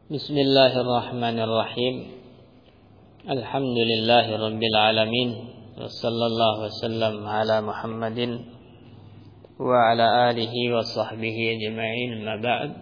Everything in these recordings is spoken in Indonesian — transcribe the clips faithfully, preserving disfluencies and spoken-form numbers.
Bismillahirrahmanirrahim. Alhamdulillahirabbil alamin. Wassallallahu wasallam ala Muhammadin wa ala alihi wa sahbihi ajma'in. Ma ba'd.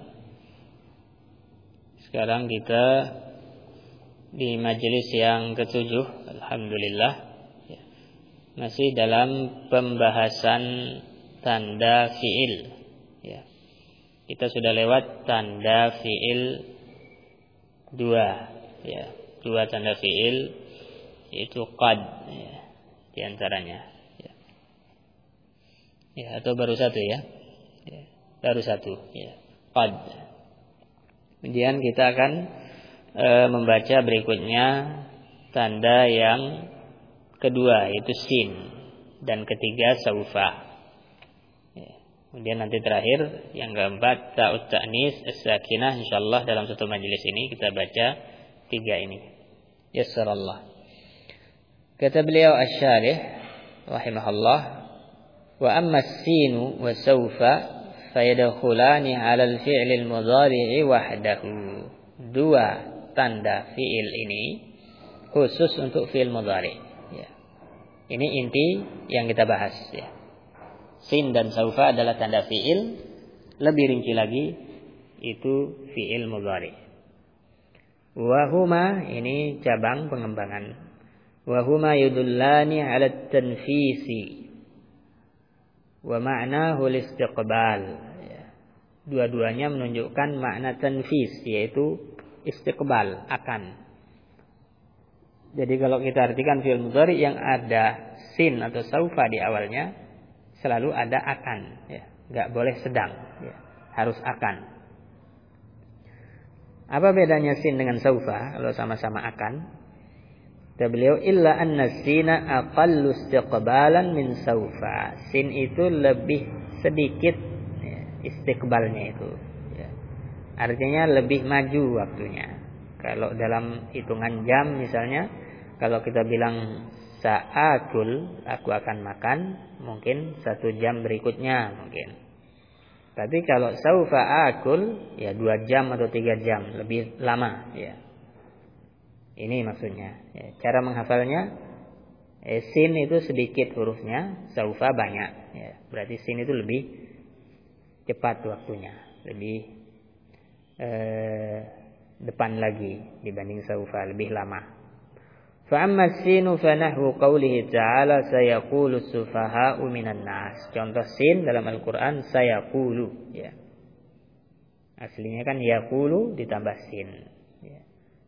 Sekarang kita di majelis yang ketujuh, alhamdulillah, masih dalam pembahasan tanda fi'il. Ya. Kita sudah lewat tanda fi'il dua, ya, dua tanda fi'il, yaitu qad, ya, di antaranya, ya. Ya, atau baru satu ya, ya baru satu, ya, qad. Kemudian kita akan e, membaca berikutnya tanda yang kedua, yaitu sin, dan ketiga saufa. Kemudian nanti terakhir yang keempat ta'ut ta'nis as-sakinah. Insyaallah dalam satu majelis ini kita baca tiga ini. Yassarallah. Kata beliau asy-syarih rahimahullah, wa amma as-sinu wa sawfa fayadkhulani 'ala al-fi'l al-mudhari'i wahdahu. Dua tanda fi'il ini khusus untuk fi'il mudhari', ya. Ini inti yang kita bahas, ya. Sin dan saufa adalah tanda fi'il. Lebih rinci lagi, itu fi'il mudhari. Wahuma, ini cabang pengembangan. Wahuma yudullani ala tanfisi wa ma'nahu al-istiqbal. Dua-duanya menunjukkan makna tanfis, yaitu istiqbal, akan. Jadi kalau kita artikan fi'il mudhari yang ada sin atau saufa di awalnya, selalu ada akan, ya, nggak boleh sedang, ya, harus akan. Apa bedanya sin dengan saufa kalau sama-sama akan? Kata beliau, illa anna sina aqallu istiqbalan min saufa. Sin itu lebih sedikit, ya, istiqbalnya itu, ya. Artinya lebih maju waktunya. Kalau dalam hitungan jam misalnya, kalau kita bilang sa'akul, aku akan makan, mungkin satu jam berikutnya mungkin. Tapi kalau saufa akul, ya dua jam atau tiga jam, lebih lama, ya. Ini maksudnya, ya. Cara menghafalnya, eh, sin itu sedikit hurufnya, saufa banyak, ya. Berarti sin itu lebih cepat waktunya, lebih eh, depan lagi dibanding saufa, lebih lama. Fa'amma as-sinu fa nahwu qawlihi ta'ala sayaqulu as-sufaha'u minan nas. Contoh sin dalam Al-Qur'an sayaqulu, ya. Aslinya kan yaqulu ditambah sin, ya.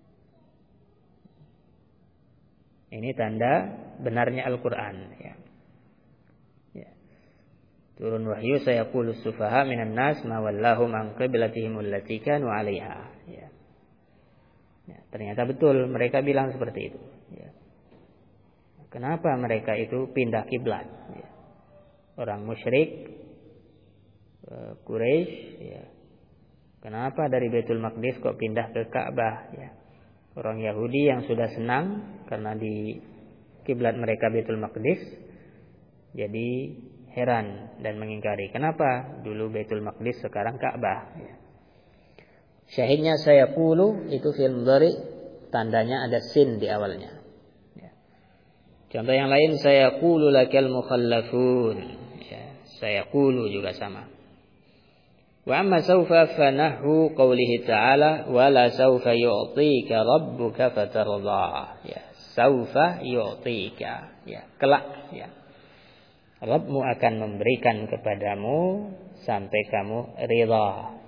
Ini tanda benarnya Al-Qur'an, ya. Ya. Turun wahyu sayaqulu as-sufaha minan nas ma wallahum an qiblatihim allati kanu 'alaiha, ya. Ya, ternyata betul mereka bilang seperti itu, ya. Kenapa mereka itu pindah kiblat, ya. Orang musyrik uh, Quraisy, ya. Kenapa dari Baitul Maqdis kok pindah ke Ka'bah, ya. Orang Yahudi yang sudah senang karena di kiblat mereka Baitul Maqdis, jadi heran dan mengingkari kenapa dulu Baitul Maqdis sekarang Ka'bah, ya. Syahidnya saya qulu itu fi'il mudhari, tandanya ada sin di awalnya, ya. Contoh yang lain, saya qulu lakal mukhallafun, ya. Saya qulu juga sama. Wa amma sawfa fanahu qawlihi ta'ala wala sawfa yu'tika rabbuka fatardah, ya. Sawfa yu'tika, ya, kelak, ya, Rabbmu akan memberikan kepadamu sampai kamu ridha.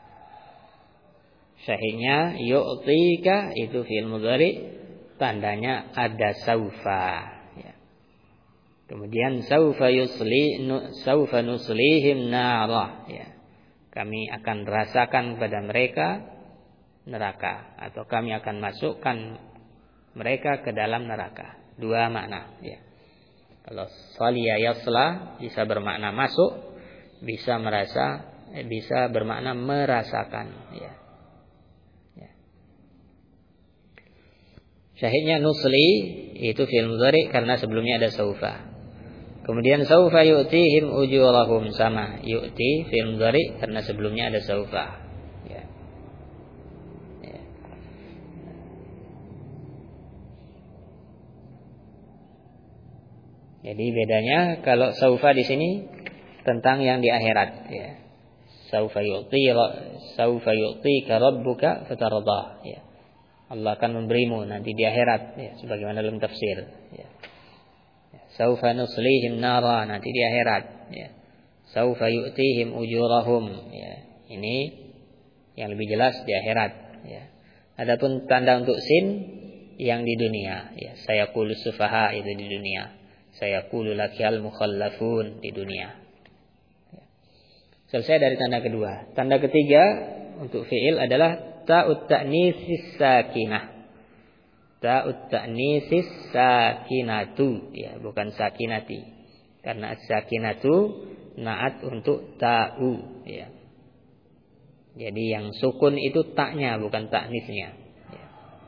Syahidnya yu'tika itu fi'il mudhari, tandanya ada saufa, ya. Kemudian saufa yusli nu, saufa nuslihim nara, ya. Kami akan rasakan pada mereka neraka, atau kami akan masukkan mereka ke dalam neraka. Dua makna, ya. Kalau saliya yasla bisa bermakna masuk, bisa merasa, eh, bisa bermakna merasakan, ya. Syahidnya nusli itu fi'il mudhari karena sebelumnya ada saufa. Kemudian saufa yu'tihim ujurahum, sama yu'ti fi'il mudhari karena sebelumnya ada saufa. Ya. Ya. Jadi bedanya kalau saufa di sini tentang yang di akhirat ya. Saufa yu'ti saufa yu'tika rabbuka fatardah ya. Allah akan memberimu nanti di akhirat ya, sebagaimana dalam tafsir ya. Saufa nuslihim nara, nanti di akhirat ya. Saufa yu'tihim ujurahum ya. Ini yang lebih jelas di akhirat ya. Adapun tanda untuk sin yang di dunia ya. Sayaqulu sufaha itu di dunia. Sayaqulu lakal mukhallafun di dunia ya. Selesai dari tanda kedua. Tanda ketiga untuk fi'il adalah ta'ut ta'nisis sakinah. Ta'ut ta'nisis sakinatu ya, bukan sakinati. Karena sakinatu naat untuk ta'u ya. Jadi yang sukun itu taknya bukan ta'nisnya ya.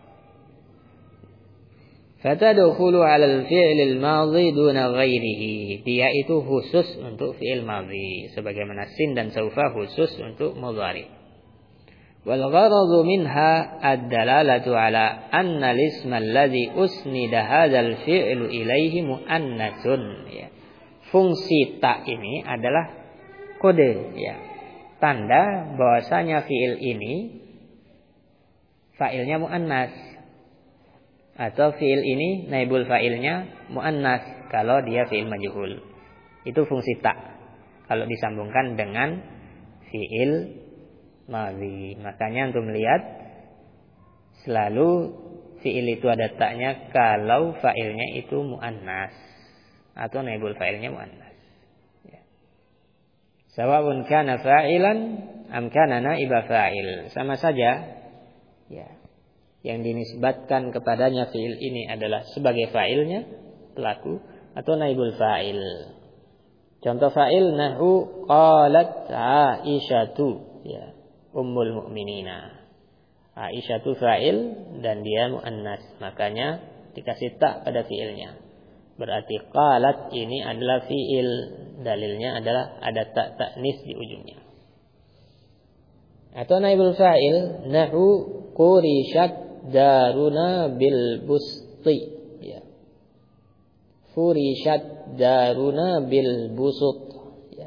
Fatadkhulu 'ala al-fi'l al-madhi duna ghairihi. Dia itu khusus untuk fi'il madhi sebagaimana sin dan saufa khusus untuk mudhari'. Wal gharadu minha ad-dalalatu 'ala anna al-isma alladhi usnida hadzal fi'lu ilaihi muannatsun ya. Fungsi ta ini adalah kode ya. Tanda bahwasanya fi'il ini fa'ilnya muannas atau fi'il ini naibul fa'ilnya muannas kalau dia fi'il majhul. Itu fungsi ta kalau disambungkan dengan fi'il madhi. Makanya untuk melihat selalu fi'il itu ada taknya kalau fa'ilnya itu muannas atau naibul fa'ilnya muannas ya. Sawa'un kana fa'ilan am kana naiba fa'il, sama saja ya. Yang dinisbatkan kepadanya fi'il ini adalah sebagai fa'ilnya pelaku atau naibul fa'il. Contoh fa'il nahu qalat Aisyatu ya, ummul mu'minina. Aisyah itu fa'il dan dia muannas, makanya dikasih ta pada fi'ilnya. Berarti qalat ini adalah fi'il, dalilnya adalah ada ta ta'nis di ujungnya. Atau naibul fa'il nahu qurishat daruna bil busti ya. Furishat daruna bil busut ya.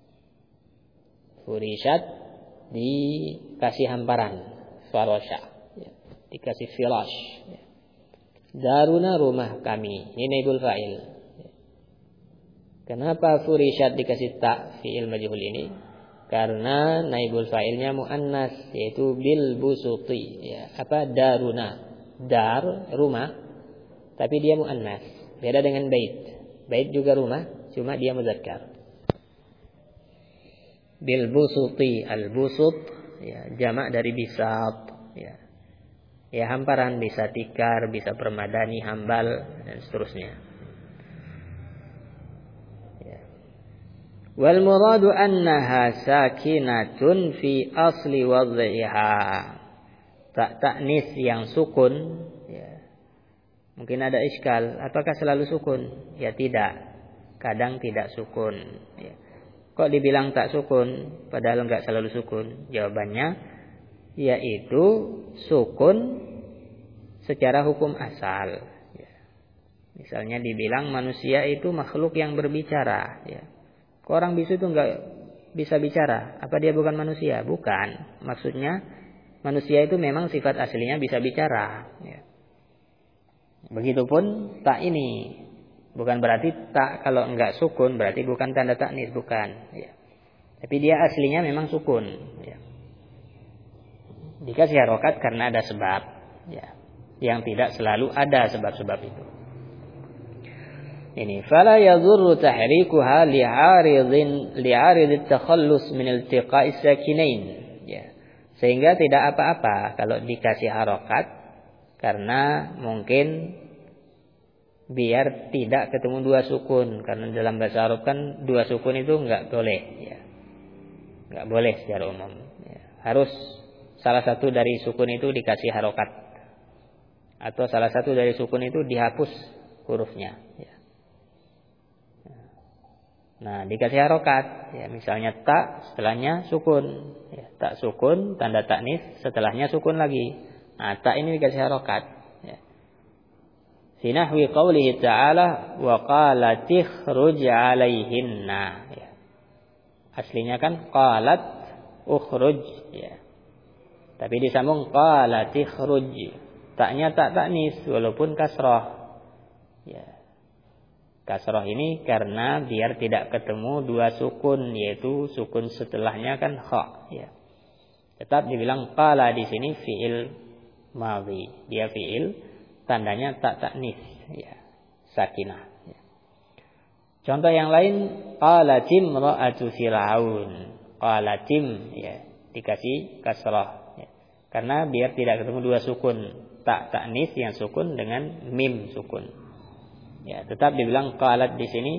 Furishat dikasih hamparan, farasha ya. Dikasih firash ya. Daruna rumah kami, ini naibul fa'il ya. Kenapa furishat dikasih ta fi'il majhul ini? Karena naibul fa'ilnya muannas yaitu bil busuti ya. Apa daruna, dar rumah tapi dia muannas, beda dengan bait. Bait juga rumah cuma dia muzakkar. Bil busuti, al busut ya, jamak dari bisat ya. Ya hamparan, bisa tikar, bisa permadani, hambal dan seterusnya. Wal muradu annaha sakinatun fi asli wadhiha. Tak ta'nis yang sukun ya. Mungkin ada iskal, apakah selalu sukun? Ya tidak. Kadang tidak sukun ya. Kok dibilang tak sukun padahal enggak selalu sukun? Jawabannya yaitu sukun secara hukum asal ya. Misalnya dibilang manusia itu makhluk yang berbicara ya. Orang bisu itu enggak bisa bicara. Apa dia bukan manusia? Bukan. Maksudnya manusia itu memang sifat aslinya bisa bicara. Ya. Begitupun tak ini. Bukan berarti tak kalau enggak sukun berarti bukan tanda taknis. Bukan. Ya. Tapi dia aslinya memang sukun. Ya. Dikasih harokat karena ada sebab. Ya. Yang tidak selalu ada sebab-sebab itu. Ini fala yadhurru tahrikuha li'aridin li'arid at-takhallus min iltiqa'is sakinain ya. Sehingga tidak apa-apa kalau dikasih harokat karena mungkin biar tidak ketemu dua sukun, karena dalam bahasa Arab kan dua sukun itu enggak boleh ya. Enggak boleh secara umum ya. Harus salah satu dari sukun itu dikasih harokat atau salah satu dari sukun itu dihapus hurufnya ya. Nah, dikasih harokat, ya, misalnya tak, setelahnya sukun, ya, tak sukun, tanda taknis, setelahnya sukun lagi. Nah, tak ini dikasih harokat. Ya. Fi nahwi qawlihi ta'ala wa qalat ikhruj 'alaihinna. Ya. Aslinya kan qalat ukhruj, ya. Tapi disambung qalat ikhruj. Taknya tak taknis walaupun kasrah. Ya. Kasrah ini karena biar tidak ketemu dua sukun, yaitu sukun setelahnya kan kha, ya. Tetap dibilang qala di sini fi'il madhi. Dia fi'il, tandanya tak taknis, ya, sakinah. Ya. Contoh yang lain, qalatim ra'atu fir'aun. Qalatim, ya, dikasih kasrah, ya. Karena biar tidak ketemu dua sukun, tak taknis yang sukun dengan mim sukun. Ya, tetap dibilang qalat di sini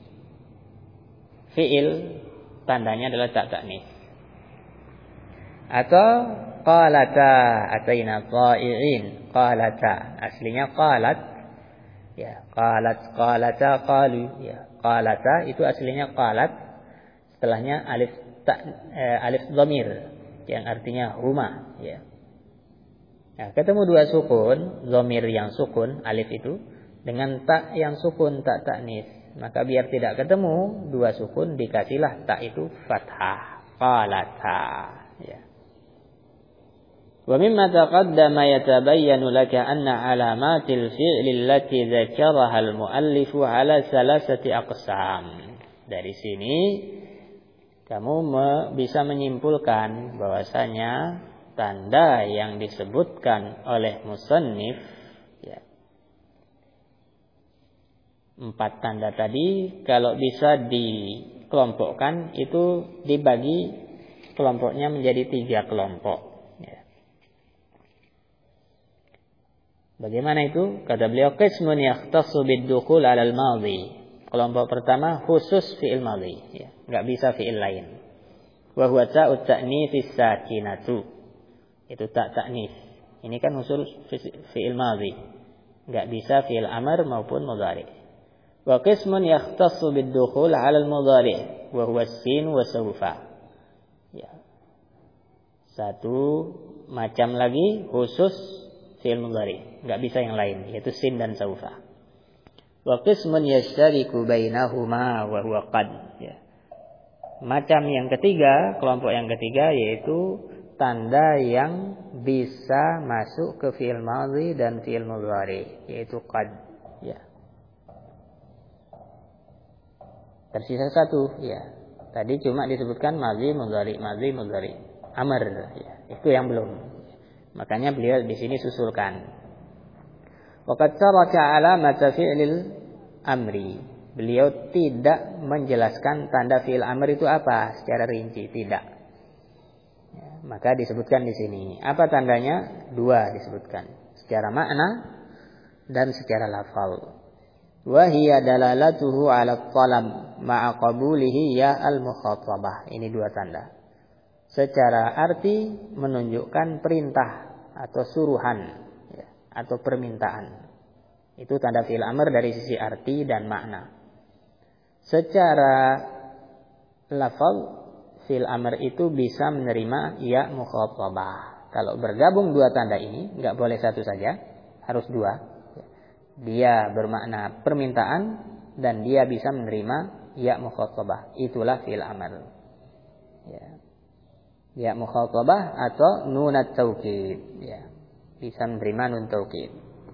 fi'il, tandanya adalah tak taknis. Atau qalata ataina qa'iin. Qalata aslinya qalat, ya, qalat qalata qalu, ya. Qalata itu aslinya qalat, setelahnya alif ta, eh, alif dhamir yang artinya huma, ya. Nah, ketemu dua sukun, dhamir yang sukun alif itu dengan tak yang sukun, tak taknis, maka biar tidak ketemu dua sukun dikasihlah tak itu fathah, qalata, ya. Wa mimma taqaddama yatabayyanu laka anna alamatil fi'li allati dzakaraha al-muallif ala salasati aqsam. Dari sini kamu bisa menyimpulkan bahwasanya tanda yang disebutkan oleh musannif, ya, empat tanda tadi kalau bisa dikelompokkan itu dibagi kelompoknya menjadi tiga kelompok. Bagaimana itu? Kata beliau, qismun yakhtassu bid-dukhul 'ala al-madhi. Kelompok pertama khusus fi'il madhi, ya, enggak bisa fi'il lain. Wa huwa ta'ut ta'nits sakinatu. Itu tak ta'nis. Ini kan khusus fi'il madhi. Enggak bisa fi'il amr maupun mudhari. Wa qismun yakhtassu bid-dukhul 'ala al-mudhari wa huwa as-sin wa sawfa. Ya. Satu macam lagi khusus fi'il mudhari, enggak bisa yang lain, yaitu sin dan saufa. Wa qismun yashtariku bainahuma wa huwa qad, ya. Macam yang ketiga, kelompok yang ketiga yaitu tanda yang bisa masuk ke fi'il madhi dan fi'il mudhari, yaitu qad, ya. Tersisa satu, ya. Tadi cuma disebutkan madhi mudhari, madhi mudhari, amr, ya. Itu yang belum. Makanya beliau di sini susulkan. Waqad taraka alamata fi'lil amri. Beliau tidak menjelaskan tanda fi'il amr itu apa secara rinci, tidak. Ya, maka disebutkan di sini. Apa tandanya? Dua disebutkan. Secara makna dan secara lafal. Wa hiya dalalatuhu 'ala talab ma'a qabulihi ya al-mukhatabah. Ini dua tanda. Secara arti menunjukkan perintah atau suruhan, ya, atau permintaan. Itu tanda fi'il amr dari sisi arti dan makna. Secara lafal fi'il amr itu bisa menerima ya mukhatabah. Kalau bergabung dua tanda ini, enggak boleh satu saja, harus dua. Dia bermakna permintaan dan dia bisa menerima ya mukhatabah. Itulah fi'il amr. Ya. Ya mukhatabah atau nunat taukid, ya, bisa menerima nun taukid,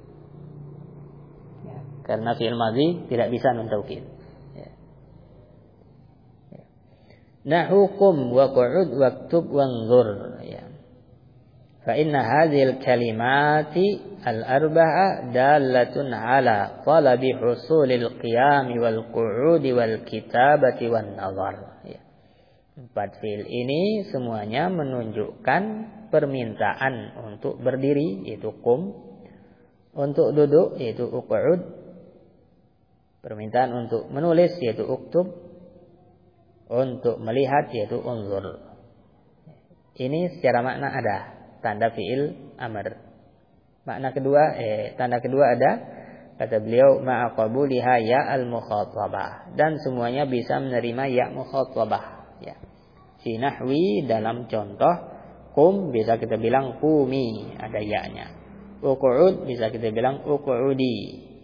ya, karena fi'il madhi tidak bisa nun taukid, ya. Ya. Nahukum wa qu'ud waktub wanzur, ya. Fa inna hadhil kalimati al-arba'a dalatun ala talabi husulil qiyam wal qu'udi wal kitabati wan nazar, ya. Empat fi'il ini semuanya menunjukkan permintaan untuk berdiri, yaitu kum, untuk duduk, yaitu uq'ud, permintaan untuk menulis, yaitu uktub, untuk melihat, yaitu unzur. Ini secara makna ada tanda fi'il amr. Makna kedua, eh, tanda kedua ada, kata beliau, ma'a qabuliha ya al-mukhatabah, dan semuanya bisa menerima ya mukhatabah. Ya. Fi nahwi dalam contoh kum bisa kita bilang qumi, ada ya-nya. Uq'ud bisa kita bilang uq'udi,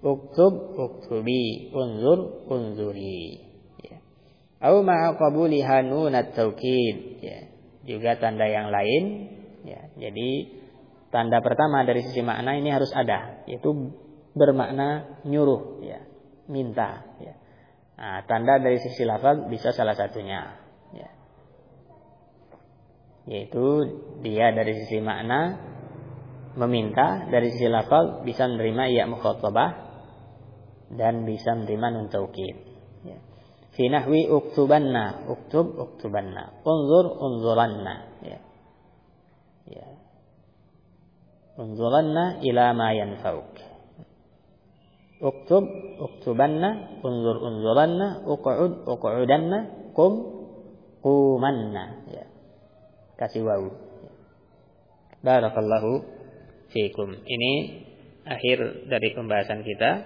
uktub uktubi, unzur unzuri. Ya. Au ma'a qabuliha nunat taukid. Ya. Juga tanda yang lain. Ya. Jadi tanda pertama dari sisi makna ini harus ada, yaitu bermakna nyuruh, ya, minta. Ya. Nah, tanda dari sisi lafaz bisa salah satunya. Ya. Yaitu dia dari sisi makna meminta, dari sisi lafaz bisa menerima ya mukhatabah dan bisa menerima nun taukid. Ya. Fi nahwi uktubanna, uktub uktubanna, unzur unzuranna. Ya. Ya. Unzuranna ila ma yanfa'uk. Uktub uktubanna, unzur unzuranna, uq'ud uq'udanna, qum qumanna. Ya. Kasih wawu. Barakallahu fiikum. Ini akhir dari pembahasan kita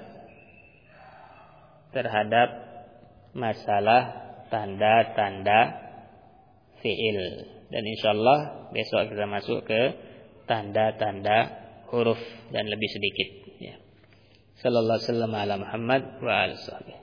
terhadap masalah tanda-tanda fi'il. Dan insyaallah besok kita masuk ke tanda-tanda huruf dan lebih sedikit. Ya. Sallallahu alaihi wasallam ala Muhammad wa alihi.